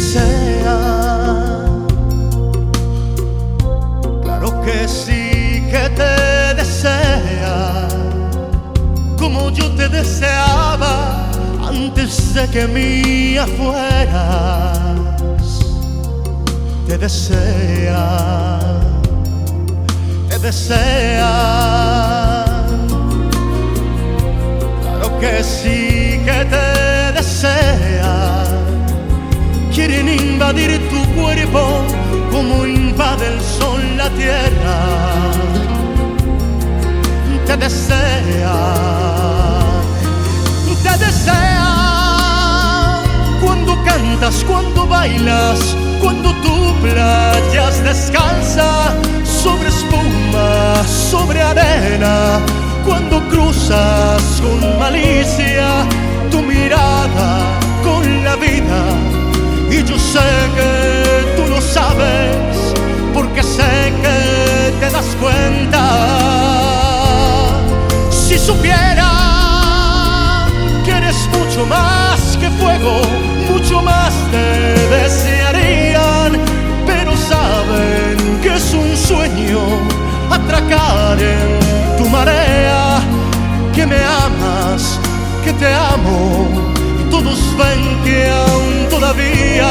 desea. Claro que sí que te desea, como yo te deseaba antes de que mía fueras. Te desea, te desea. Claro que sí que te desea. Quieren invadir tu cuerpo como invade el sol la tierra. Te desea, te desea. Cuando cantas, cuando bailas, cuando tú playas descalza sobre espuma, sobre arena, cuando cruzas con malicia tu mirada con la vida. Y yo sé que tú lo sabes, porque sé que te das cuenta. Si supiera que eres mucho más que fuego, mucho más te desearían, pero saben que es un sueño atracar en tu marea. Que me amas, que te amo, y todos ven que aún todavía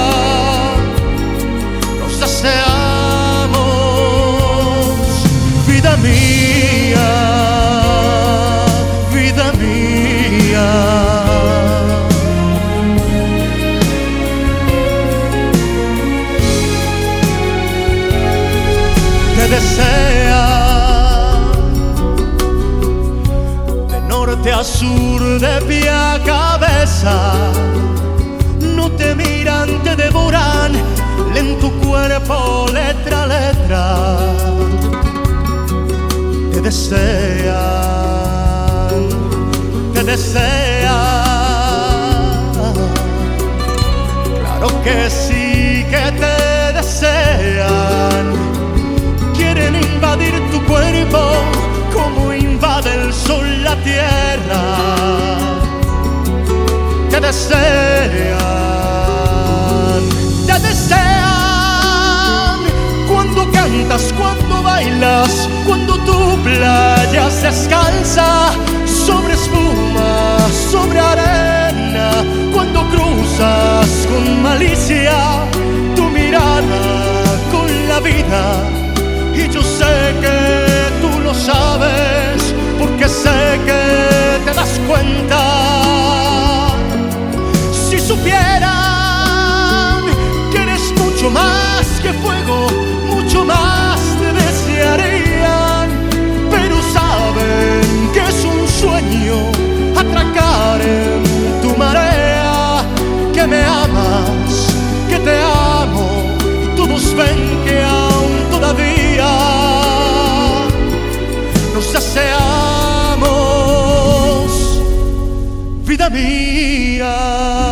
nos deseamos. Vida mía, vida mía. Te desea. De a sur, de pie a cabeza, no te miran, te devoran, leen tu cuerpo letra a letra. Te desean, te desean. Claro que sí que te desean. Quieren invadir tu cuerpo como invade el sol la tierra. Te desean, te desean. Cuando cantas, cuando bailas, cuando tú playas descalza sobre espuma, sobre arena, cuando cruzas con malicia tu mirada con la vida. Y yo sé que tú lo sabes, porque sé que te das cuenta. Si supieran que eres mucho más que fuego, mucho más te desearían, pero saben que es un sueño atracar en tu marea. Que me amas, que te amo, y todos ven que aún todavía nos deseamos. Vida mía.